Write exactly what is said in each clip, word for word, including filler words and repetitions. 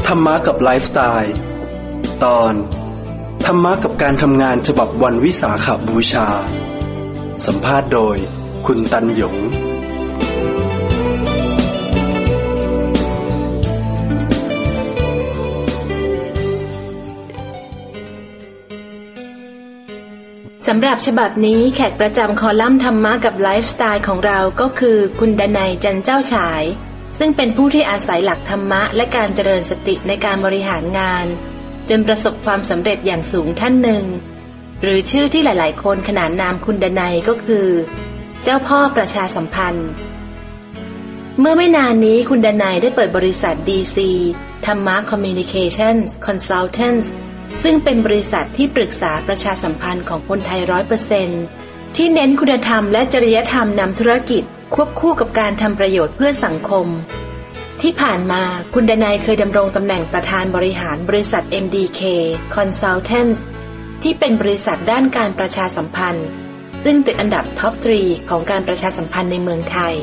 ธรรมะกับไลฟ์สไตล์ตอนธรรมะกับการทำงานฉบับวันวิสาขบูชาสัมภาษณ์โดยคุณตันหยงสำหรับฉบับนี้แขกประจำคอลัมน์ธรรมะกับไลฟ์สไตล์ของเราก็คือคุณดนัยจันเจ้าฉายซึ่งเป็นผู้ที่อาศัยหลักธรรมะและการเจริญสติในการบริหารงานจนประสบความสำเร็จอย่างสูงท่านหนึ่งหรือชื่อที่หลายๆคนขนานนามคุณดนัยก็คือเจ้าพ่อประชาสัมพันธ์เมื่อไม่นานนี้คุณดนัยได้เปิดบริษัท ดี ซี ธรรมะ Communications Consultants ซึ่งเป็นบริษัทที่ปรึกษาประชาสัมพันธ์ของคนไทย ร้อยเปอร์เซ็นต์ ที่เน้นคุณธรรมและจริยธรรมนำธุรกิจควบคู่กับการทำประโยชน์เพื่อสังคมที่ผ่านมาคุณดนัยเคยดำรงตำแหน่งประธานบริหารบริษัท เอ็ม ดี เค Consultants ที่เป็นบริษัทด้านการประชาสัมพันธ์ซึ่งติดอันดับท็อปสามของการประชาสัมพันธ์ในเมืองไทย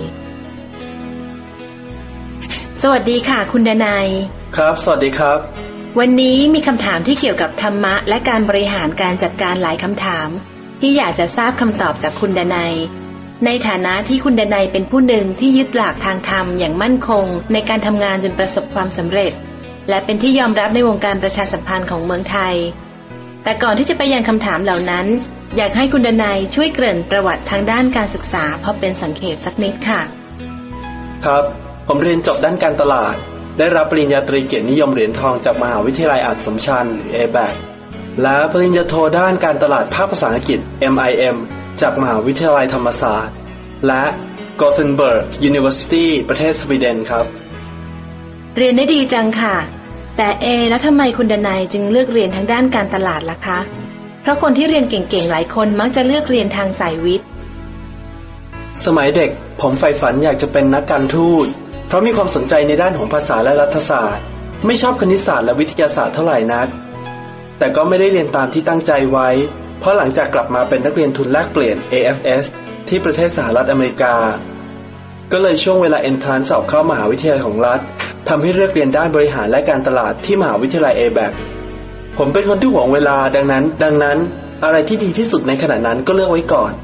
สวัสดีค่ะคุณดนัยครับสวัสดีครับวันนี้มีคำถามที่เกี่ยวกับธรรมะและการบริหารการจัดการหลายคำถามที่อยากจะทราบคำตอบจากคุณดนัยในฐานะที่คุณดนัยเป็นผู้หนึ่งที่ยึดหลักทางธรรมอย่างมั่นคงในการทำงานจนประสบความสำเร็จและเป็นที่ยอมรับในวงการประชาสัมพันธ์ของเมืองไทยแต่ก่อนที่จะไปยังคำถามเหล่านั้นอยากให้คุณดนัยช่วยเกริ่นประวัติทางด้านการศึกษาพอเป็นสังเขปสักนิดค่ะครับผมเรียนจบด้านการตลาดได้รับปริญญาตรีเกียรตินิยมเหรียญทองจากมหาวิทยาลัยอัสสัมชัญหรือ เอ แบค และปริญญาโทด้านการตลาดภาคภาษาอังกฤษ เอ็ม ไอ เอ็ม จากมหาวิทยาลัยธรรมศาสตร์และ Gothenburg University ประเทศสวีเดนครับเรียนได้ดีจังค่ะแต่เอแล้วทำไมคุณดนัยจึงเลือกเรียนทางด้านการตลาดล่ะคะเพราะคนที่เรียนเก่งๆหลายคนมักจะเลือกเรียนทางสายวิทย์สมัยเด็กผมใฝ่ฝันอยากจะเป็นนักการทูตเพราะมีความสนใจในด้านของภาษาและรัฐศาสตร์ไม่ชอบคณิตศาสตร์และวิทยาศาสตร์เท่าไหร่นักแต่ก็ไม่ได้เรียนตามที่ตั้งใจไว้เพราะหลังจากกลับมาเป็นนักเรียนทุนแลกเปลี่ยน เอ เอฟ เอส ที่ประเทศสหรัฐอเมริกาก็เลยช่วงเวลาเอนทรานซ์สอบเข้ามหาวิทยาลัยของรัฐทำให้เลือกเรียนด้านบริหารและการตลาดที่มหาวิทยาลัย เอ แบค ผมเป็นคนที่หวงเวลาดังนั้นดังนั้นอะไรที่ดีที่สุดในขณะนั้นก็เลือกไว้ก่อน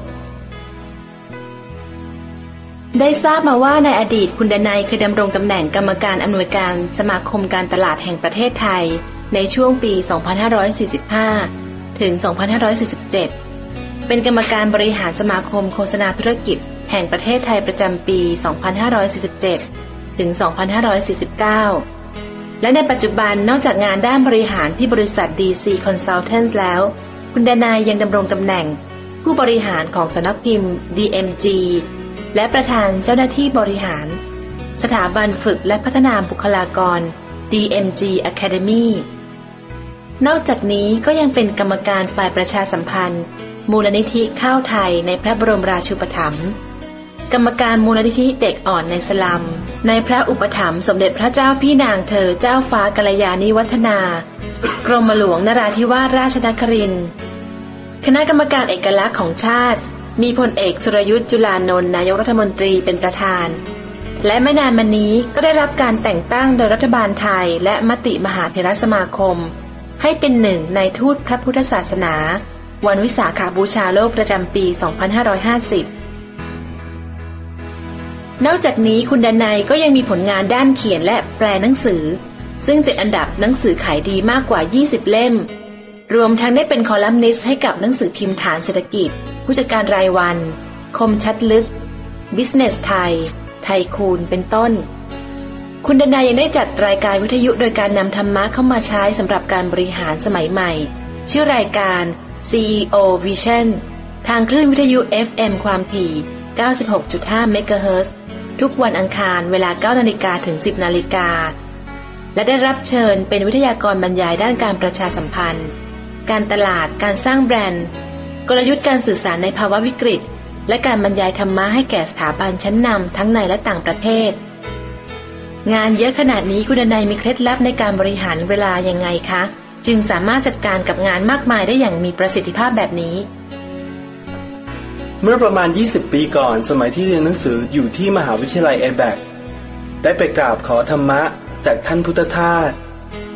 ได้ทราบมาว่าในอดีตคุณดนัยเคยดำรงตำแหน่งกรรมการอำนวยการสมาคมการตลาดแห่งประเทศไทยในช่วงปี สองพันห้าร้อยสี่สิบห้า ถึง สองพันห้าร้อยสี่สิบเจ็ด เป็นกรรมการบริหารสมาคมโฆษณาธุรกิจแห่งประเทศไทยประจำปี สองพันห้าร้อยสี่สิบเจ็ด ถึง สองพันห้าร้อยสี่สิบเก้า และในปัจจุบันนอกจากงานด้านบริหารที่บริษัท ดี ซี Consultants แล้วคุณดนัยยังดำรงตำแหน่งผู้บริหารของสำนักพิมพ์ ดี เอ็ม จี และประธานเจ้าหน้าที่บริหารสถาบันฝึกและพัฒนาบุคลากร ดี เอ็ม จี Academy นอกจากนี้ก็ยังเป็นกรรมการฝ่ายประชาสัมพันธ์มูลนิธิข้าวไทยในพระบรมราชูปถัมภ์กรรมการมูลนิธิเด็กอ่อนในสลัมในพระอุปถัมภ์สมเด็จพระเจ้าพี่นางเธอเจ้าฟ้ากัลยาณิวัฒนากรมหลวงนราธิวาสราชนครินทร์คณะกรรมการเอกลักษณ์ของชาติมีพลเอกสุรยุทธ์จุลานนท์นายกรัฐมนตรีเป็นประธานและไม่นานมานี้ก็ได้รับการแต่งตั้งโดยรัฐบาลไทยและมติมหาเถรสมาคมให้เป็นหนึ่งในทูตพระพุทธศาสนาวันวิสาขบูชาโลกประจำปี สองพันห้าร้อยห้าสิบ นอกจากนี้คุณดนัยก็ยังมีผลงานด้านเขียนและแปลหนังสือซึ่งติดอันดับหนังสือขายดีมากกว่ายี่สิบเล่มรวมทั้งได้เป็นคอลัมนิสต์ให้กับหนังสือพิมพ์ฐานเศรษฐกิจผู้จัดการรายวันคมชัดลึก Business ไทยไทยคูณเป็นต้นคุณดนัยยังได้จัดรายการวิทยุโดยการนำธรรมะเข้ามาใช้สำหรับการบริหารสมัยใหม่ชื่อรายการ ซี อี โอ Vision ทางคลื่นวิทยุ เอฟ เอ็ม ความถี่ เก้าสิบหกจุดห้า เมกะเฮิรตซ์ทุกวันอังคารเวลา เก้านาฬิกา ถึง สิบนาฬิกาและได้รับเชิญเป็นวิทยากรบรรยายด้านการประชาสัมพันธ์การตลาดการสร้างแบรนด์กลยุทธ์การสื่อสารในภาวะวิกฤตและการบรรยายธรรมะให้แก่สถาบันชั้นนำทั้งในและต่างประเทศงานเยอะขนาดนี้คุณดนัยมีเคล็ดลับในการบริหารเวลายังไงคะจึงสามารถจัดการกับงานมากมายได้อย่างมีประสิทธิภาพแบบนี้เมื่อประมาณยี่สิบปีก่อนสมัยที่เรียนหนังสืออยู่ที่มหาวิทยาลัย เอ แบค ได้ไปกราบขอธรรมะจากท่านพุทธทาส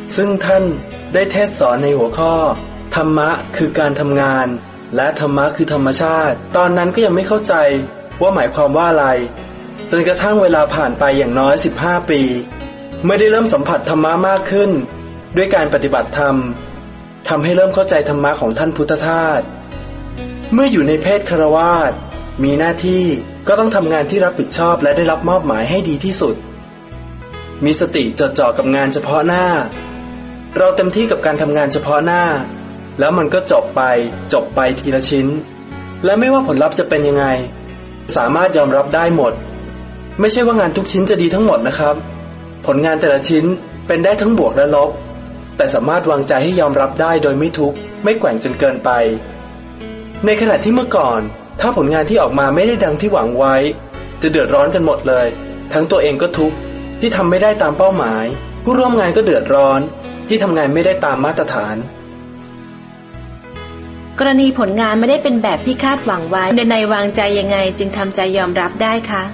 ซึ่งท่านได้เทศสอนในหัวข้อธรรมะคือการทำงานและธรรมะคือธรรมชาติตอนนั้นก็ยังไม่เข้าใจว่าหมายความว่าอะไรจนกระทั่งเวลาผ่านไปอย่างน้อยสิบห้าปีเมื่อได้เริ่มสัมผัสธรรมะมากขึ้นด้วยการปฏิบัติธรรมทำให้เริ่มเข้าใจธรรมะของท่านพุทธทาสเมื่ออยู่ในเพศฆราวาสมีหน้าที่ก็ต้องทำงานที่รับผิดชอบและได้รับมอบหมายให้ดีที่สุดมีสติจดจ่อกับงานเฉพาะหน้าเราเต็มที่กับการทำงานเฉพาะหน้าแล้วมันก็จบไปจบไปทีละชิ้นและไม่ว่าผลลัพธ์จะเป็นยังไงสามารถยอมรับได้หมดไม่ใช่ว่างานทุกชิ้นจะดีทั้งหมดนะครับผลงานแต่ละชิ้นเป็นได้ทั้งบวกและลบแต่สามารถวางใจให้ยอมรับได้โดยไม่ทุกข์ไม่แกว่งจนเกินไปในขณะที่เมื่อก่อนถ้าผลงานที่ออกมาไม่ได้ดังที่หวังไว้จะเดือดร้อนกันหมดเลยทั้งตัวเองก็ทุกข์ที่ทำไม่ได้ตามเป้าหมายผู้ร่วมงานก็เดือดร้อนที่ทำงานไม่ได้ตามมาตรฐานกรณีผลงานไม่ได้เป็นแบบที่คาดหวังไว้ในวางใจยังไงจึงทำใจยอมรับได้คะ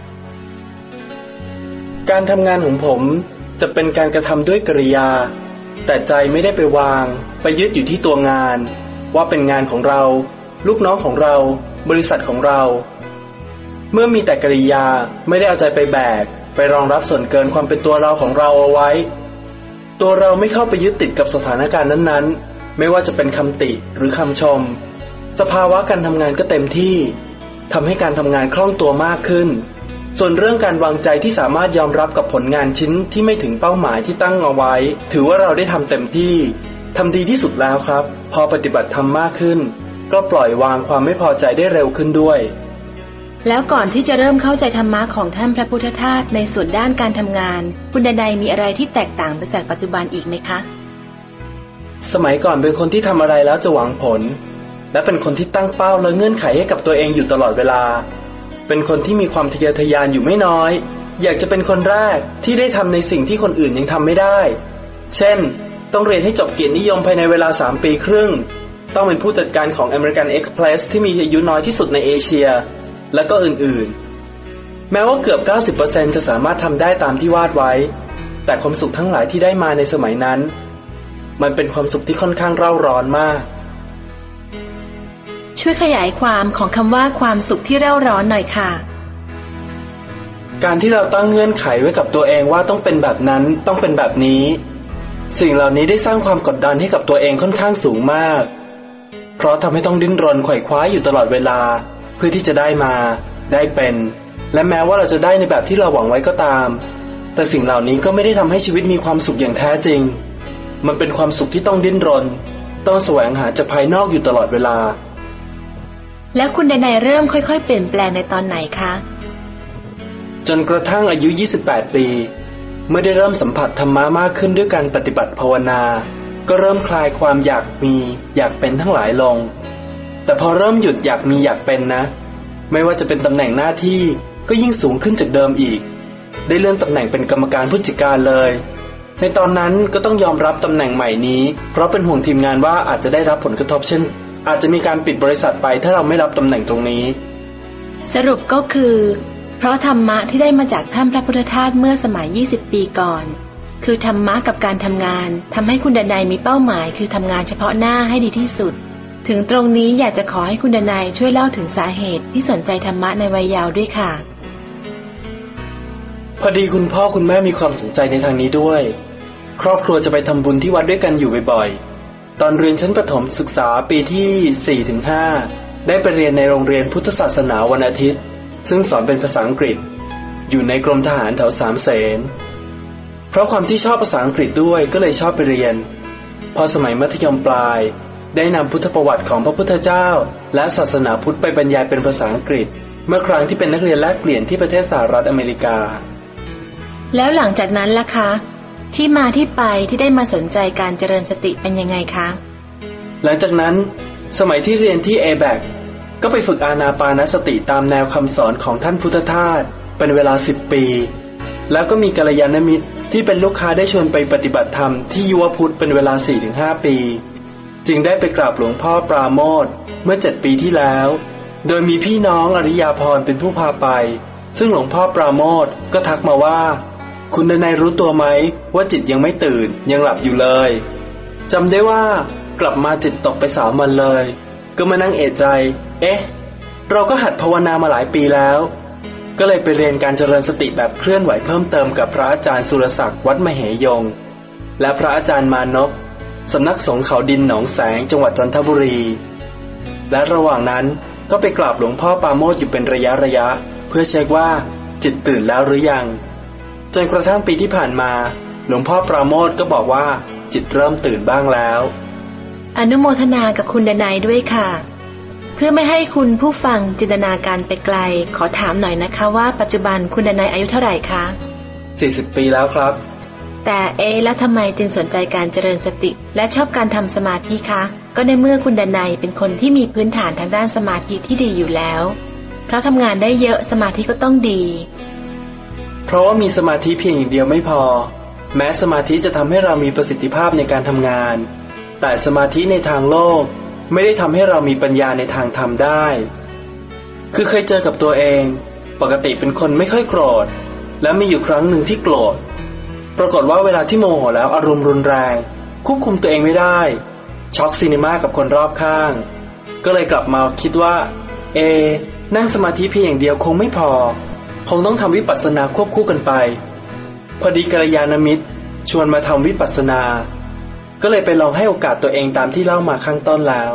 การทำงานของผมจะเป็นการกระทำด้วยกริยาแต่ใจไม่ได้ไปวางไปยึดอยู่ที่ตัวงานว่าเป็นงานของเราลูกน้องของเราบริษัทของเราเมื่อมีแต่กริยาไม่ได้เอาใจไปแบกไปรองรับส่วนเกินความเป็นตัวเราของเราเอาไว้ตัวเราไม่เข้าไปยึดติดกับสถานการณ์นั้นๆไม่ว่าจะเป็นคำติหรือคำชมสภาวะการทำงานก็เต็มที่ทำให้การทำงานคล่องตัวมากขึ้นส่วนเรื่องการวางใจที่สามารถยอมรับกับผลงานชิ้นที่ไม่ถึงเป้าหมายที่ตั้งเอาไว้ถือว่าเราได้ทำเต็มที่ทำดีที่สุดแล้วครับพอปฏิบัติธรรมมากขึ้นก็ปล่อยวางความไม่พอใจได้เร็วขึ้นด้วยแล้วก่อนที่จะเริ่มเข้าใจธรรมะของท่านพระพุทธทาสในส่วนด้านการทำงานคุณดนัยมีอะไรที่แตกต่างไปจากปัจจุบันอีกไหมคะสมัยก่อนเป็นคนที่ทำอะไรแล้วจะหวังผลและเป็นคนที่ตั้งเป้าและเงื่อนไขให้กับตัวเองอยู่ตลอดเวลาเป็นคนที่มีความทะเยอทะยานอยู่ไม่น้อยอยากจะเป็นคนแรกที่ได้ทำในสิ่งที่คนอื่นยังทำไม่ได้เช่นต้องเรียนให้จบเกียรตินิยมภายในเวลาสามปีครึ่งต้องเป็นผู้จัดการของ American Express ที่มีอายุน้อยที่สุดในเอเชียและก็อื่นๆแม้ว่าเกือบ เก้าสิบเปอร์เซ็นต์ จะสามารถทำได้ตามที่วาดไว้แต่ความสุขทั้งหลายที่ได้มาในสมัยนั้นมันเป็นความสุขที่ค่อนข้างเร่าร้อนมากช่วยขยายความของคำว่าความสุขที่เร่าร้อนหน่อยค่ะการที่เราตั้งเงื่อนไขไว้กับตัวเองว่าต้องเป็นแบบนั้นต้องเป็นแบบนี้สิ่งเหล่านี้ได้สร้างความกดดันให้กับตัวเองค่อนข้างสูงมากเพราะทำให้ต้องดิ้นรนไขว่คว้าอยู่ตลอดเวลาเพื่อที่จะได้มาได้เป็นและแม้ว่าเราจะได้ในแบบที่เราหวังไว้ก็ตามแต่สิ่งเหล่านี้ก็ไม่ได้ทำให้ชีวิตมีความสุขอย่างแท้จริงมันเป็นความสุขที่ต้องดิ้นรนต้องแสวงหาจากภายนอกอยู่ตลอดเวลาแล้วคุณดนัยเริ่มค่อยๆเปลี่ยนแปลงในตอนไหนคะจนกระทั่งอายุยี่สิบแปดปีเมื่อได้เริ่มสัมผัสธรรมะมากขึ้นด้วยการปฏิบัติภาวนาก็เริ่มคลายความอยากมีอยากเป็นทั้งหลายลงแต่พอเริ่มหยุดอยากมีอยากเป็นนะไม่ว่าจะเป็นตำแหน่งหน้าที่ก็ยิ่งสูงขึ้นจากเดิมอีกได้เลื่อนตำแหน่งเป็นกรรมการผู้จัดการเลยในตอนนั้นก็ต้องยอมรับตำแหน่งใหม่นี้เพราะเป็นห่วงทีมงานว่าอาจจะได้รับผลกระทบเช่นอาจจะมีการปิดบริษัทไปถ้าเราไม่รับตำแหน่งตรงนี้สรุปก็คือเพราะธรรมะที่ได้มาจากท่านพระพุทธทาสเมื่อสมัยยี่สิบปีก่อนคือธรรมะกับการทำงานทำให้คุณดนัยมีเป้าหมายคือทำงานเฉพาะหน้าให้ดีที่สุดถึงตรงนี้อยากจะขอให้คุณดนัยช่วยเล่าถึงสาเหตุที่สนใจธรรมะในวัยเยาว์ด้วยค่ะพอดีคุณพ่อคุณแม่มีความสนใจในทางนี้ด้วยครอบครัวจะไปทำบุญที่วัดด้วยกันอยู่บ่อยๆตอนเรียนชั้นประถมศึกษาปีที่ สี่ถึงห้า ได้ไปเรียนในโรงเรียนพุทธศาสนาวันอาทิตย์ซึ่งสอนเป็นภาษาอังกฤษอยู่ในกรมทหารแถวสามเสนเพราะความที่ชอบภาษาอังกฤษด้วยก็เลยชอบไปเรียนพอสมัยมัธยมปลายได้นำพุทธประวัติของพระพุทธเจ้าและศาสนาพุทธไปบรรยายเป็นภาษาอังกฤษเมื่อครั้งที่เป็นนักเรียนแลกเปลี่ยนที่ประเทศสหรัฐอเมริกาแล้วหลังจากนั้นล่ะคะที่มาที่ไปที่ได้มาสนใจการเจริญสติเป็นยังไงคะหลังจากนั้นสมัยที่เรียนที่ เอ แบค ก็ไปฝึกอานาปานสติตามแนวคำสอนของท่านพุทธทาสเป็นเวลาสิบปีแล้วก็มีกัลยาณมิตรที่เป็นลูกค้าได้ชวนไปปฏิบัติธรรมที่ยุวพุทธเป็นเวลา สี่ถึงห้า ปีจึงได้ไปกราบหลวงพ่อปราโมทย์เมื่อเจ็ดปีที่แล้วโดยมีพี่น้องอริยาภรณ์เป็นผู้พาไปซึ่งหลวงพ่อปราโมทย์ก็ทักมาว่าคุณดนัยรู้ตัวไหมว่าจิตยังไม่ตื่นยังหลับอยู่เลยจำได้ว่ากลับมาจิตตกไปสามวันเลยก็มานั่งเอะใจเอ๊ะเราก็หัดภาวนามาหลายปีแล้วก็เลยไปเรียนการเจริญสติแบบเคลื่อนไหวเพิ่มเติมกับพระอาจารย์สุรศักดิ์วัดมเหยงและพระอาจารย์มานพสำนักสงฆ์เขาดินหนองแสงจังหวัดจันทบุรีและระหว่างนั้นก็ไปกราบหลวงพ่อปราโมทอยู่เป็นระยะระยะเพื่อเช็คว่าจิตตื่นแล้วหรือยังจนกระทั่งปีที่ผ่านมาหลวงพ่อปราโมทก็บอกว่าจิตเริ่มตื่นบ้างแล้วอนุโมทนากับคุณดนัยด้วยค่ะเพื่อไม่ให้คุณผู้ฟังจินตนาการไปไกลขอถามหน่อยนะคะว่าปัจจุบันคุณดนัยอายุเท่าไหร่คะสี่สิบปีแล้วครับแต่เอ๊ะแล้วทำไมจึงสนใจการเจริญสติและชอบการทำสมาธิคะก็ในเมื่อคุณดนัยเป็นคนที่มีพื้นฐานทางด้านสมาธิที่ดีอยู่แล้วเพราะทำงานได้เยอะสมาธิก็ต้องดีเพราะว่ามีสมาธิเพียงอย่างเดียวไม่พอแม้สมาธิจะทำให้เรามีประสิทธิภาพในการทำงานแต่สมาธิในทางโลกไม่ได้ทำให้เรามีปัญญาในทางธรรมได้คือเคยเจอกับตัวเองปกติเป็นคนไม่ค่อยโกรธและมีอยู่ครั้งหนึ่งที่โกรธปรากฏว่าเวลาที่โมโหแล้วอารมณ์รุนแรงควบคุมตัวเองไม่ได้ช็อกซีนีมากับคนรอบข้างก็เลยกลับมาคิดว่าเอนั่งสมาธิเพียงอย่างเดียวคงไม่พอคงต้องทำวิปัสสนาควบคู่กันไปพอดีกัลยาณมิตรชวนมาทำวิปัสสนาก็เลยไปลองให้โอกาสตัวเองตามที่เล่ามาข้างต้นแล้ว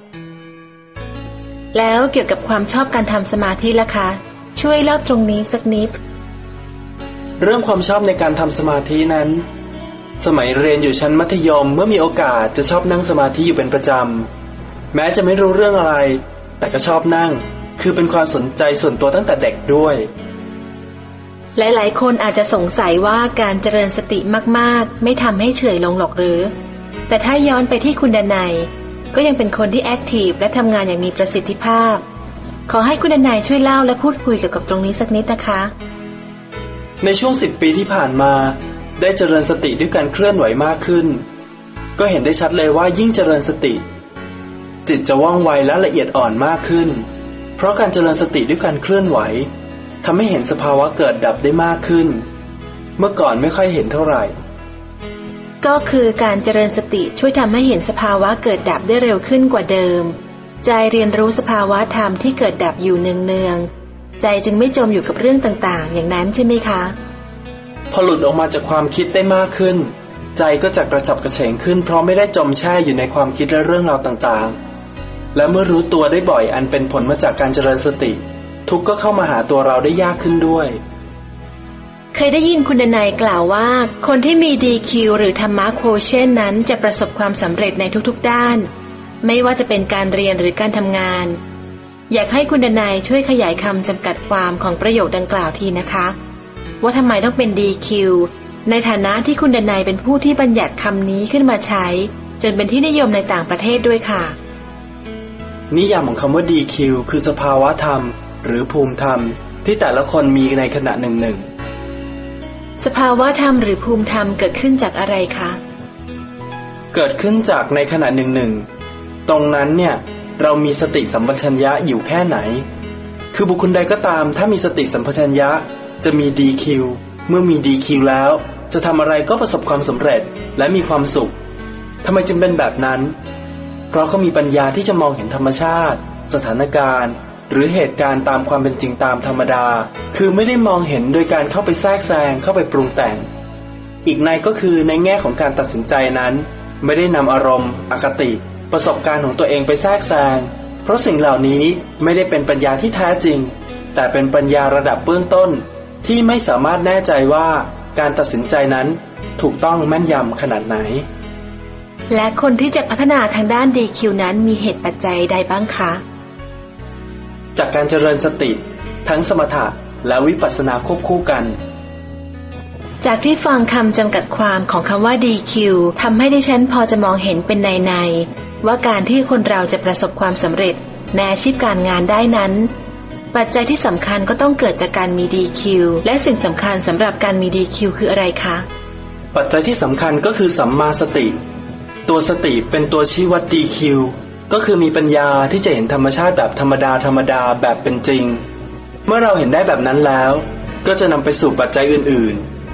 แล้วเกี่ยวกับความชอบการทำสมาธิล่ะคะช่วยเล่าตรงนี้สักนิดเรื่องความชอบในการทำสมาธินั้นสมัยเรียนอยู่ชั้นมัธยมเมื่อมีโอกาสจะชอบนั่งสมาธิอยู่เป็นประจำแม้จะไม่รู้เรื่องอะไรแต่ก็ชอบนั่งคือเป็นความสนใจส่วนตัวตั้งแต่เด็กด้วยหลายๆคนอาจจะสงสัยว่าการเจริญสติมากๆไม่ทำให้เฉยลงหรอกหรือแต่ถ้าย้อนไปที่คุณดนัยก็ยังเป็นคนที่แอคทีฟและทำงานอย่างมีประสิทธิภาพขอให้คุณดนัยช่วยเล่าและพูดคุยเกี่ยวกับตรงนี้สักนิดนะคะในช่วงสิบปีที่ผ่านมาได้เจริญสติด้วยการเคลื่อนไหวมากขึ้นก็เห็นได้ชัดเลยว่ายิ่งเจริญสติจิตจะว่องไวและละเอียดอ่อนมากขึ้นเพราะการเจริญสติด้วยการเคลื่อนไหวทำให้เห็นสภาวะเกิดดับได้มากขึ้นเมื่อก่อนไม่ค่อยเห็นเท่าไหร่ก็คือการเจริญสติช่วยทำให้เห็นสภาวะเกิดดับได้เร็วขึ้นกว่าเดิมใจเรียนรู้สภาวะธรรมที่เกิดดับอยู่เนืองๆใจจึงไม่จมอยู่กับเรื่องต่างๆอย่างนั้นใช่ไหมคะพอหลุดออกมาจากความคิดได้มากขึ้นใจก็จะกระฉับกระเฉงขึ้นเพราะไม่ได้จมแช่อยู่ในความคิดและเรื่องราวต่างๆและเมื่อรู้ตัวได้บ่อยอันเป็นผลมาจากการเจริญสติทุกข์ก็เข้ามาหาตัวเราได้ยากขึ้นด้วยเคยได้ยินคุณดนัยกล่าวว่าคนที่มี ดี คิว หรือธรรมะโคเชนนั้นจะประสบความสำเร็จในทุกๆด้านไม่ว่าจะเป็นการเรียนหรือการทำงานอยากให้คุณดนัยช่วยขยายคำจำกัดความของประโยคดังกล่าวทีนะคะว่าทำไมต้องเป็น ดี คิว ในฐานะที่คุณดนัยเป็นผู้ที่บัญญัติคำนี้ขึ้นมาใช้จนเป็นที่นิยมในต่างประเทศด้วยค่ะนิยามของคำว่า ดี คิว คือสภาวะธรรมหรือภูมิธรรมที่แต่ละคนมีในขณะหนึ่งหนึ่งสภาวะธรรมหรือภูมิธรรมเกิดขึ้นจากอะไรคะเกิดขึ้นจากในขณะหนึ่งหนึ่งตรงนั้นเนี่ยเรามีสติสัมปชัญญะอยู่แค่ไหนคือบุคคลใดก็ตามถ้ามีสติสัมปชัญญะจะมี ดี คิว เมื่อมี ดี คิว แล้วจะทำอะไรก็ประสบความสำเร็จและมีความสุขทำไมจึงเป็นแบบนั้นเพราะเขามีปัญญาที่จะมองเห็นธรรมชาติสถานการณ์หรือเหตุการณ์ตามความเป็นจริงตามธรรมดาคือไม่ได้มองเห็นโดยการเข้าไปแทรกแซงเข้าไปปรุงแต่งอีกในก็คือในแง่ของการตัดสินใจนั้นไม่ได้นำอารมณ์อคติประสบการณ์ของตัวเองไปแทรกแซงเพราะสิ่งเหล่านี้ไม่ได้เป็นปัญญาที่แท้จริงแต่เป็นปัญญาระดับเบื้องต้นที่ไม่สามารถแน่ใจว่าการตัดสินใจนั้นถูกต้องแม่นยำขนาดไหนและคนที่จะพัฒนาทางด้าน ดี คิว นั้นมีเหตุปัจจัยใดบ้างคะจากการเจริญสติทั้งสมถะและวิปัสสนาควบคู่กันจากที่ฟังคำจำกัดความของคำว่า ดี คิว ทำให้ดิฉันพอจะมองเห็นเป็นในๆว่าการที่คนเราจะประสบความสำเร็จในอาชีพการงานได้นั้นปัจจัยที่สำคัญก็ต้องเกิดจากการมี ดี คิว และสิ่งสำคัญสำหรับการมี ดี คิว คืออะไรคะปัจจัยที่สำคัญก็คือสัมมาสติตัวสติเป็นตัวชี้วัด ดี คิว ก็คือมีปัญญาที่จะเห็นธรรมชาติแบบธรรมดาธรรมดาแบบเป็นจริงเมื่อเราเห็นได้แบบนั้นแล้วก็จะนำไปสู่ปัจจัยอื่นๆ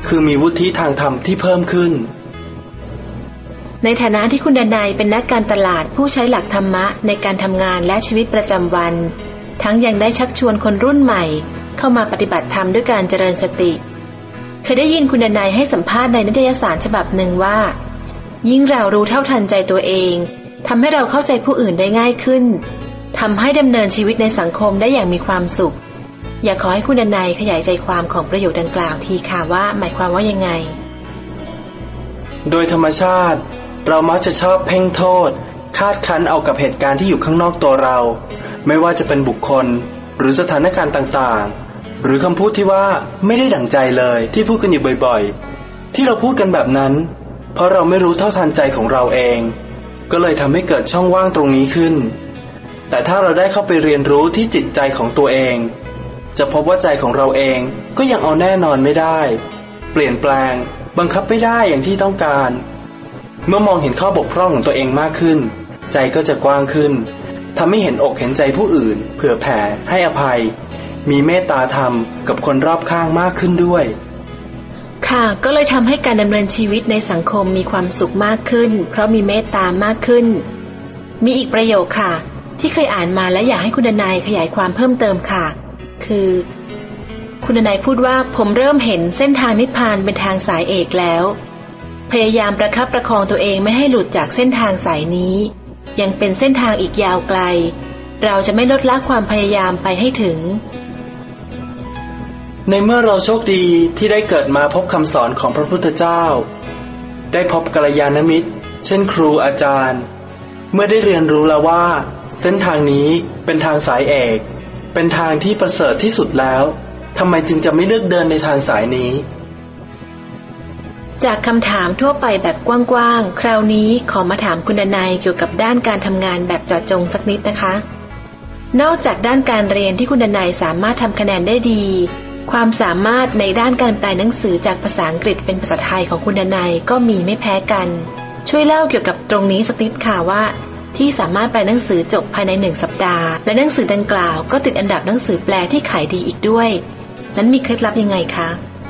คือมีวุฒิทางธรรมที่เพิ่มขึ้นในฐานะที่คุณดนัยเป็นนักการตลาดผู้ใช้หลักธรรมะในการทำงานและชีวิตประจำวันทั้งยังได้ชักชวนคนรุ่นใหม่เข้ามาปฏิบัติธรรมด้วยการเจริญสติเคยได้ยินคุณดนัยให้สัมภาษณ์ในนิตยสารฉบับหนึ่งว่ายิ่งเรารู้เท่าทันใจตัวเองทำให้เราเข้าใจผู้อื่นได้ง่ายขึ้นทำให้ดำเนินชีวิตในสังคมได้อย่างมีความสุขอยากขอให้คุณดนัยขยายใจความของประโยคดังกล่าวทีค่ะว่าหมายความว่ายังไงโดยธรรมชาติเรามักจะชอบเพ่งโทษคาดคั้นเอากับเหตุการณ์ที่อยู่ข้างนอกตัวเราไม่ว่าจะเป็นบุคคลหรือสถานการณ์ต่างๆหรือคำพูดที่ว่าไม่ได้ดั่งใจเลยที่พูดกันอยู่บ่อยๆที่เราพูดกันแบบนั้นเพราะเราไม่รู้เท่าทันใจของเราเองก็เลยทำให้เกิดช่องว่างตรงนี้ขึ้นแต่ถ้าเราได้เข้าไปเรียนรู้ที่จิตใจของตัวเองจะพบว่าใจของเราเองก็ยังเอาแน่นอนไม่ได้เปลี่ยนแปลงบังคับไม่ได้อย่างที่ต้องการเมื่อมองเห็นข้อบกพร่องของตัวเองมากขึ้นใจก็จะกว้างขึ้นทำให้เห็นอกเห็นใจผู้อื่นเผื่อแผ่ให้อภัยมีเมตตาธรรมกับคนรอบข้างมากขึ้นด้วยค่ะก็เลยทำให้การดำเนินชีวิตในสังคมมีความสุขมากขึ้นเพราะมีเมตตามากขึ้นมีอีกประโยคค่ะที่เคยอ่านมาและอยากให้คุณดนัยขยายความเพิ่มเติมค่ะคือคุณดนัยพูดว่าผมเริ่มเห็นเส้นทางนิพพานเป็นทางสายเอกแล้วพยายามประคับประคองตัวเองไม่ให้หลุดจากเส้นทางสายนี้ยังเป็นเส้นทางอีกยาวไกลเราจะไม่ลดละความพยายามไปให้ถึงในเมื่อเราโชคดีที่ได้เกิดมาพบคำสอนของพระพุทธเจ้าได้พบกัลยาณมิตรเช่นครูอาจารย์เมื่อได้เรียนรู้แล้วว่าเส้นทางนี้เป็นทางสายเอกเป็นทางที่ประเสริฐที่สุดแล้วทำไมจึงจะไม่เลือกเดินในทางสายนี้จากคำถามทั่วไปแบบกว้างๆคราวนี้ขอมาถามคุณดนัยเกี่ยวกับด้านการทำงานแบบเจาะจงสักนิดนะคะนอกจากด้านการเรียนที่คุณดนัยสามารถทำคะแนนได้ดีความสามารถในด้านการแปลหนังสือจากภาษาอังกฤษเป็นภาษาไทยของคุณดนัยก็มีไม่แพ้กันช่วยเล่าเกี่ยวกับตรงนี้สักนิดค่ะว่าที่สามารถแปลหนังสือจบภายในหนึ่งสัปดาห์และหนังสือดังกล่าวก็ติดอันดับหนังสือแปลที่ขายดีอีกด้วยนั้นมีเคล็ดลับยังไงคะ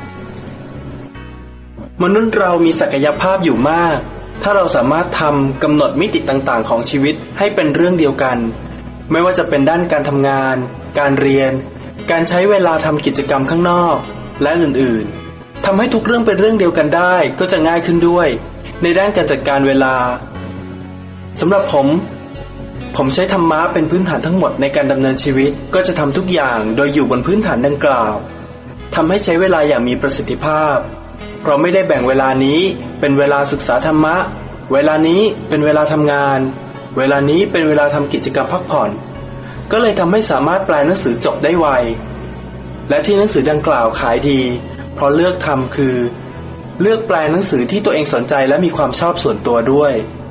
มนุษย์เรามีศักยภาพอยู่มากถ้าเราสามารถทำกำหนดมิติต่างๆของชีวิตให้เป็นเรื่องเดียวกันไม่ว่าจะเป็นด้านการทำงานการเรียนการใช้เวลาทำกิจกรรมข้างนอกและอื่นๆทำให้ทุกเรื่องเป็นเรื่องเดียวกันได้ก็จะง่ายขึ้นด้วยในด้านการจัดการเวลาสำหรับผมผมใช้ธรรมะเป็นพื้นฐานทั้งหมดในการดำเนินชีวิตก็จะทำทุกอย่างโดยอยู่บนพื้นฐานดังกล่าวทำให้ใช้เวลาอย่างมีประสิทธิภาพเพราะไม่ได้แบ่งเวลานี้เป็นเวลาศึกษาธรรมะเวลานี้เป็นเวลาทำงานเวลานี้เป็นเวลาทำกิจกรรมพักผ่อนก็เลยทำให้สามารถแปลหนังสือจบได้ไวและที่หนังสือดังกล่าวขายดีเพราะเลือกทำคือเลือกแปลหนังสือที่ตัวเองสนใจและมีความชอบส่วนตัวด้วย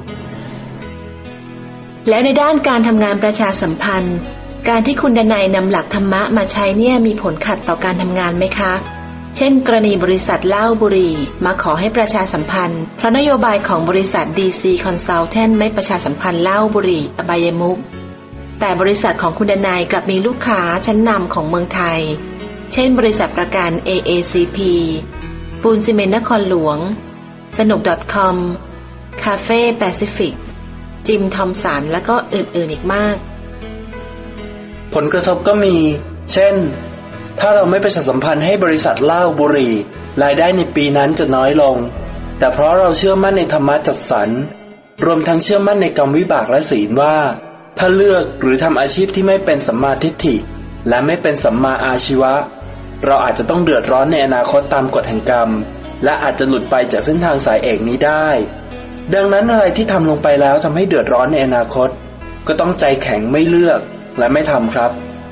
แล้วในด้านการทำงานประชาสัมพันธ์การที่คุณดนัยนำหลักธรรมะมาใช้เนี่ยมีผลขัดต่อการทำงานไหมคะเช่นกรณีบริษัทเหล้าบุหรี่มาขอให้ประชาสัมพันธ์เพราะนโยบายของบริษัท ดี ซี Consultant ไม่ประชาสัมพันธ์เหล้าบุหรี่อบายมุขแต่บริษัทของคุณดนัยกลับมีลูกค้าชั้นนำของเมืองไทยเช่นบริษัทประกัน เอ เอ ซี พี ปูนซีเมนต์นครหลวงสนุก .com คาเฟ่แปซิฟิกจิมทอมสันและก็อื่นๆอีกมากผลกระทบก็มีเช่นถ้าเราไม่ประชาสัมพันธ์ให้บริษัทเหล้าบุหรี่รายได้ในปีนั้นจะน้อยลงแต่เพราะเราเชื่อมั่นในธรรมะจัดสรรรวมทั้งเชื่อมั่นในกรรมวิบากและศีลว่าถ้าเลือกหรือทำอาชีพที่ไม่เป็นสัมมาทิฏฐิและไม่เป็นสัมมาอาชีวะเราอาจจะต้องเดือดร้อนในอนาคตตามกฎแห่งกรรมและอาจจะหลุดไปจากเส้นทางสายเอกนี้ได้ดังนั้นอะไรที่ทำลงไปแล้วทำให้เดือดร้อนในอนาคตก็ต้องใจแข็งไม่เลือกและไม่ทำครับ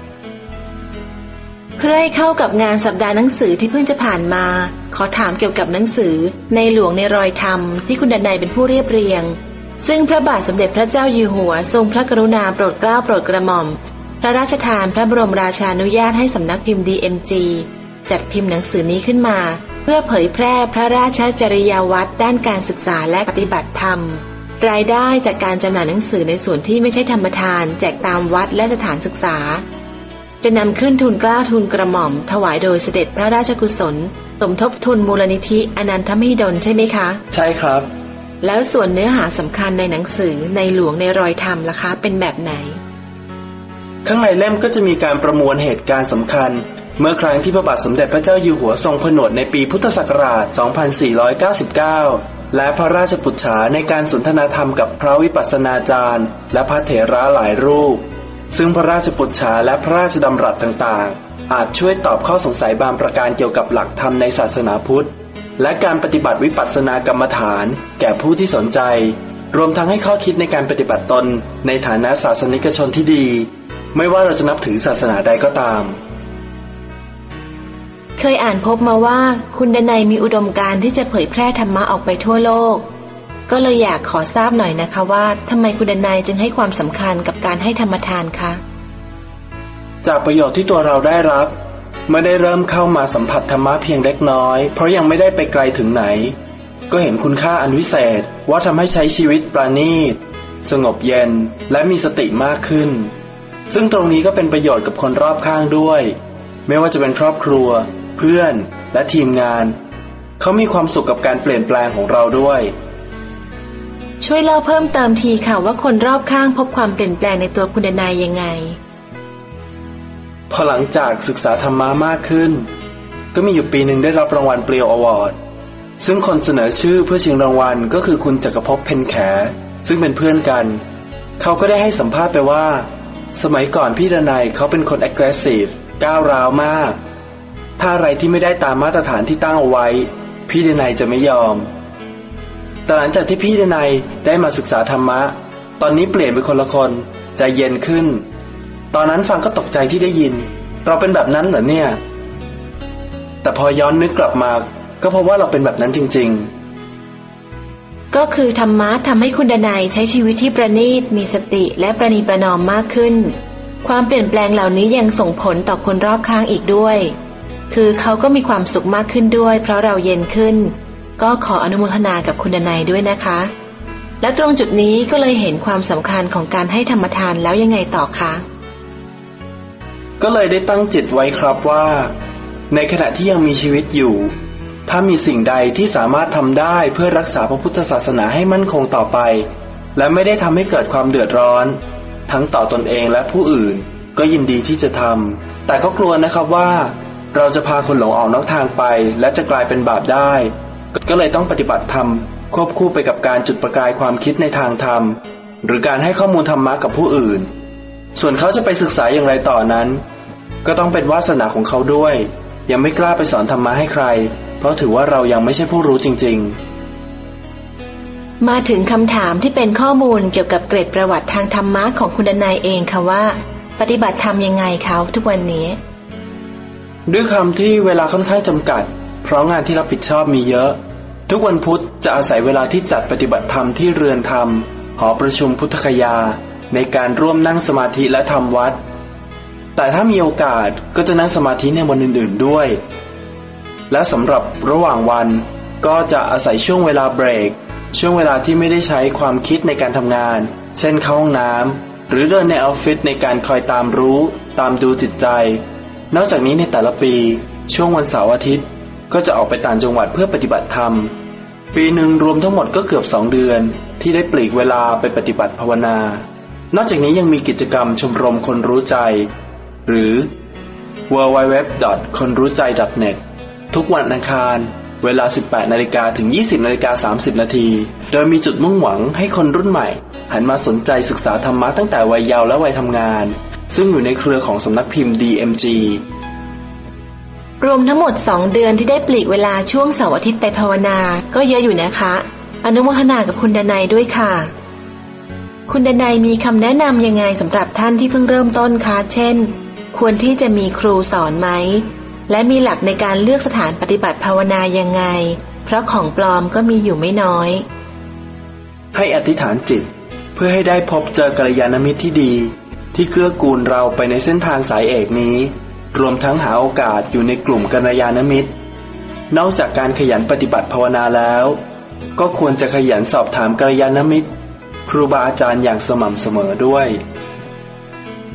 เพื่อให้เข้ากับงานสัปดาห์หนังสือที่เพิ่งจะผ่านมาขอถามเกี่ยวกับหนังสือในหลวงในรอยธรรมที่คุณดนัยเป็นผู้เรียบเรียงซึ่งพระบาทสมเด็จพระเจ้าอยู่หัวทรงพระกรุณาโปรดเกล้าโปรดกระหม่อมพระราชทานพระบรมราชานุญาตให้สำนักพิมพ์ ดี เอ็ม จี จัดพิมพ์หนังสือนี้ขึ้นมาเพื่อเผยแพร่พระราชจริยวัตรด้านการศึกษาและปฏิบัติธรรมรายได้จากการจำหน่ายหนังสือในส่วนที่ไม่ใช่ธรรมทานแจกตามวัดและสถานศึกษาจะนำขึ้นทูลเกล้าทูลกระหม่อมถวายโดยเสด็จพระราชกุศลสมทบทุนมูลนิธิอนันทมหิดลใช่ไหมคะใช่ครับแล้วส่วนเนื้อหาสำคัญในหนังสือในหลวงในรอยธรรมล่ะคะเป็นแบบไหนข้างในเล่มก็จะมีการประมวลเหตุการณ์สำคัญเมื่อครั้งที่พระบาทสมเด็จพระเจ้าอยู่หัวทรงผนวดในปีพุทธศักราช สองพันสี่ร้อยเก้าสิบเก้า และพระราชปุจฉาในการสนทนาธรรมกับพระวิปัสสนาจารย์และพระเถระหลายรูปซึ่งพระราชปุจฉาและพระราชดำรัสต่างๆอาจช่วยตอบข้อสงสัยบางประการเกี่ยวกับหลักธรรมในศาสนาพุทธและการปฏิบัติวิปัสสนากรรมฐานแก่ผู้ที่สนใจรวมทั้งให้ข้อคิดในการปฏิบัติตนในฐานะศาสนิกชนที่ดีไม่ว่าเราจะนับถือศาสนาใดก็ตามเคยอ่านพบมาว่าคุณดนัยมีอุดมการณ์ที่จะเผยแพร่ธรรมะออกไปทั่วโลกก็เลยอยากขอทราบหน่อยนะคะว่าทำไมคุณดนัยจึงให้ความสำคัญกับการให้ธรรมทานคะจากประโยชน์ที่ตัวเราได้รับเมื่อได้เริ่มเข้ามาสัมผัสธรรมะเพียงเล็กน้อยเพราะยังไม่ได้ไปไกลถึงไหนก็เห็นคุณค่าอันวิเศษว่าทำให้ใช้ชีวิตปราณีตสงบเย็นและมีสติมากขึ้นซึ่งตรงนี้ก็เป็นประโยชน์กับคนรอบข้างด้วยไม่ว่าจะเป็นครอบครัวเพื่อนและทีมงานเขามีความสุขกับการเปลี่ยนแปลงของเราด้วยช่วยเล่าเพิ่มเติมทีค่ะว่าคนรอบข้างพบความเปลี่ยนแปลงในตัวคุณดนัยยังไงพอหลังจากศึกษาธรรมะมากขึ้นก็มีอยู่ปีหนึ่งได้รับรางวัลเปลียวอวอร์ดซึ่งคนเสนอชื่อเพื่อชิงรางวัลก็คือคุณจักรภพเพ็ญแขซึ่งเป็นเพื่อนกันเขาก็ได้ให้สัมภาษณ์ไปว่าสมัยก่อนพี่ดนัยเขาเป็นคน aggressive ก้าวร้าวมากถ้าอะไรที่ไม่ได้ตามมาตรฐานที่ตั้งเอาไว้พี่ดนัยจะไม่ยอมแต่หลังจากที่พี่ดนัยได้มาศึกษาธรรมะตอนนี้เปลี่ยนเป็นคนละคนใจเย็นขึ้นตอนนั้นฟังก็ตกใจที่ได้ยินเราเป็นแบบนั้นเหรอเนี่ยแต่พอย้อนนึกกลับมาก็เพราะว่าเราเป็นแบบนั้นจริงๆก็คือธรรมะทำให้คุณดนัยใช้ชีวิตที่ประณีตมีสติและประนีประนอมมากขึ้นความเปลี่ยนแปลงเหล่านี้ยังส่งผลต่อคนรอบข้างอีกด้วยคือเขาก็มีความสุขมากขึ้นด้วยเพราะเราเย็นขึ้นก็ขออนุโมทนากับคุณดนัยด้วยนะคะและตรงจุดนี้ก็เลยเห็นความสำคัญของการให้ธรรมทานแล้วยังไงต่อคะก็เลยได้ตั้งจิตไว้ครับว่าในขณะที่ยังมีชีวิตอยู่ถ้ามีสิ่งใดที่สามารถทำได้เพื่อรักษาพระพุทธศาสนาให้มั่นคงต่อไปและไม่ได้ทำให้เกิดความเดือดร้อนทั้งต่อตนเองและผู้อื่นก็ยินดีที่จะทำแต่ก็กลัวนะครับว่าเราจะพาคนหลงออกนอกทางไปและจะกลายเป็นบาปได้ก็เลยต้องปฏิบัติธรรมควบคู่ไปกับการจุดประกายความคิดในทางธรรมหรือการให้ข้อมูลธรรมะกับผู้อื่นส่วนเขาจะไปศึกษาอย่างไรต่อนั้นก็ต้องเป็นวาสนาของเขาด้วยยังไม่กล้าไปสอนธรรมะให้ใครเพราะถือว่าเรายังไม่ใช่ผู้รู้จริงๆมาถึงคำถามที่เป็นข้อมูลเกี่ยวกับเกร็ดประวัติทางธรรมะของคุณดนัยเองค่ะว่าปฏิบัติธรรมยังไงเขาทุกวันนี้ด้วยคำที่เวลาค่อนข้างจำกัดเพราะงานที่รับผิดชอบมีเยอะทุกวันพุธจะอาศัยเวลาที่จัดปฏิบัติธรรมที่เรือนธรรมหอประชุมพุทธคยาในการร่วมนั่งสมาธิและทำวัดแต่ถ้ามีโอกาสก็จะนั่งสมาธิในวันอื่นๆด้วยและสำหรับระหว่างวันก็จะอาศัยช่วงเวลาเบรกช่วงเวลาที่ไม่ได้ใช้ความคิดในการทำงานเช่นเข้าห้องน้ำหรือเดินในออฟฟิศในการคอยตามรู้ตามดูจิตใจนอกจากนี้ในแต่ละปีช่วงวันเสาร์อาทิตย์ก็จะออกไปต่างจังหวัดเพื่อปฏิบัติธรรมปีหนึ่งรวมทั้งหมดก็เกือบสองเดือนที่ได้ปลีกเวลาไปปฏิบัติภาวนานอกจากนี้ยังมีกิจกรรมชมรมคนรู้ใจหรือ ดับเบิลยู ดับเบิลยู ดับเบิลยู ดอท คนรู้ใจ ดอท เน็ต ทุกวันอังคารเวลา สิบแปดนาฬิกา ถึง ยี่สิบนาฬิกาสามสิบนาทีโดยมีจุดมุ่งหวังให้คนรุ่นใหม่หันมาสนใจศึกษาธรรมะตั้งแต่วัยเยาว์และวัยทำงานซึ่งอยู่ในเครือของสำนักพิมพ์ ดี เอ็ม จีรวมทั้งหมดสองเดือนที่ได้ปลีกเวลาช่วงเสาร์อาทิตย์ไปภาวนาก็เยอะอยู่นะคะอนุโมทนากับคุณดนัยด้วยค่ะคุณดนัยมีคำแนะนำยังไงสำหรับท่านที่เพิ่งเริ่มต้นคะเช่นควรที่จะมีครูสอนไหมและมีหลักในการเลือกสถานปฏิบัติภาวนายังไงเพราะของปลอมก็มีอยู่ไม่น้อยให้อธิษฐานจิตเพื่อให้ได้พบเจอกัลยาณมิตรที่ดีที่เกื้อกูลเราไปในเส้นทางสายเอกนี้รวมทั้งหาโอกาสอยู่ในกลุ่มกัลยาณมิตรนอกจากการขยันปฏิบัติภาวนาแล้วก็ควรจะขยันสอบถามกัลยาณมิตรครูบาอาจารย์อย่างสม่ำเสมอด้วย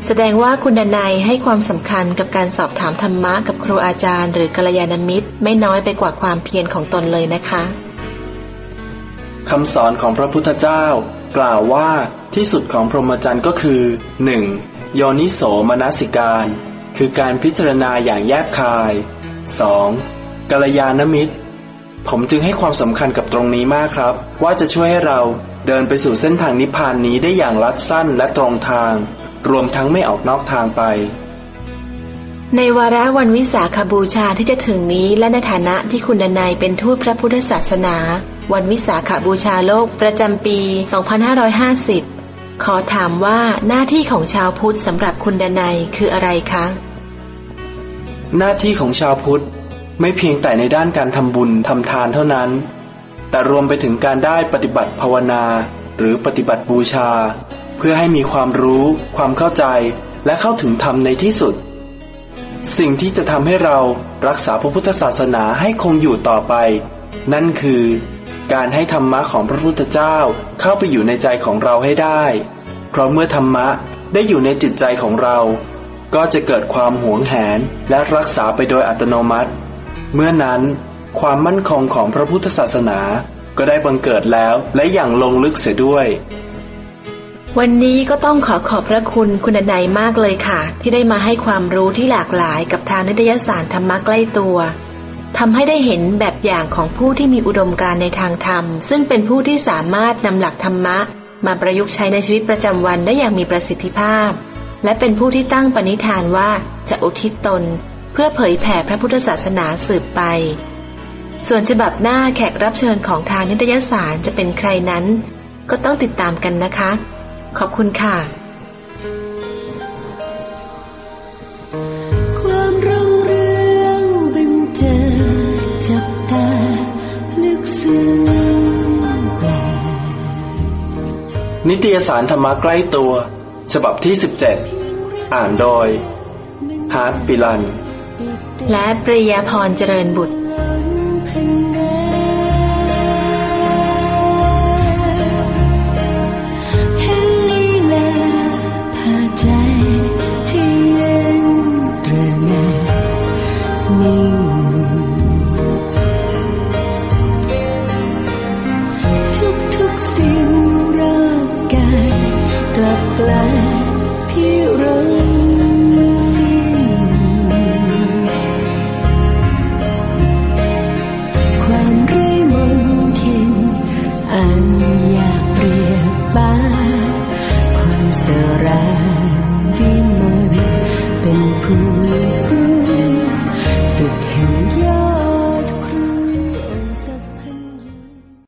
แสดงว่าคุณดนัยให้ความสำคัญกับการสอบถามธรรมะกับครูอาจารย์หรือกัลยาณมิตรไม่น้อยไปกว่าความเพียรของตนเลยนะคะคำสอนของพระพุทธเจ้ากล่าวว่าที่สุดของพรหมจรรย์ก็คือ หนึ่ง. โยนิโสมนสิการคือการพิจารณาอย่างแยบคาย สอง. กัลยาณมิตรผมจึงให้ความสำคัญกับตรงนี้มากครับว่าจะช่วยให้เราเดินไปสู่เส้นทางนิพพานนี้ได้อย่างลัดสั้นและตรงทางรวมทั้งไม่ออกนอกทางไปในวาระวันวิสาขบูชาที่จะถึงนี้และในฐานะที่คุณดนัยเป็นทูตพระพุทธศาสนาวันวิสาขบูชาโลกประจำปี สองพันห้าร้อยห้าสิบ ขอถามว่าหน้าที่ของชาวพุทธสำหรับคุณดนัยคืออะไรคะหน้าที่ของชาวพุทธไม่เพียงแต่ในด้านการทำบุญทำทานเท่านั้นแต่รวมไปถึงการได้ปฏิบัติภาวนาหรือปฏิบัติบูชาเพื่อให้มีความรู้ความเข้าใจและเข้าถึงธรรมในที่สุดสิ่งที่จะทำให้เรารักษาพระพุทธศาสนาให้คงอยู่ต่อไปนั่นคือการให้ธรรมะของพระพุทธเจ้าเข้าไปอยู่ในใจของเราให้ได้เพราะเมื่อธรรมะได้อยู่ในจิตใจของเราก็จะเกิดความหวงแหนและรักษาไปโดยอัตโนมัติเมื่อนั้นความมั่นคงของพระพุทธศาสนาก็ได้บังเกิดแล้วและอย่างลงลึกเสียด้วยวันนี้ก็ต้องขอขอบพระคุณคุณดนัยมากเลยค่ะที่ได้มาให้ความรู้ที่หลากหลายกับทางนิตยสารธรรมะใกล้ตัวทำให้ได้เห็นแบบอย่างของผู้ที่มีอุดมการณ์ในทางธรรมซึ่งเป็นผู้ที่สามารถนำหลักธรรมะมาประยุกต์ใช้ในชีวิตประจำวันได้อย่างมีประสิทธิภาพและเป็นผู้ที่ตั้งปณิธานว่าจะอุทิศตนเพื่อเผยแผ่พระพุทธศาสนาสืบไปส่วนฉบับหน้าแขกรับเชิญของทางนิตยสารจะเป็นใครนั้นก็ต้องติดตามกันนะคะขอบคุณค่ะความรุ่งเรืองบันเจิดจับตาลึกซึ้งแปลนิตยสารธรรมะใกล้ตัวฉบับที่สิบเจ็ดอ่านโดยฮาร์ทปิลันและปริยาพรเจริญบุตร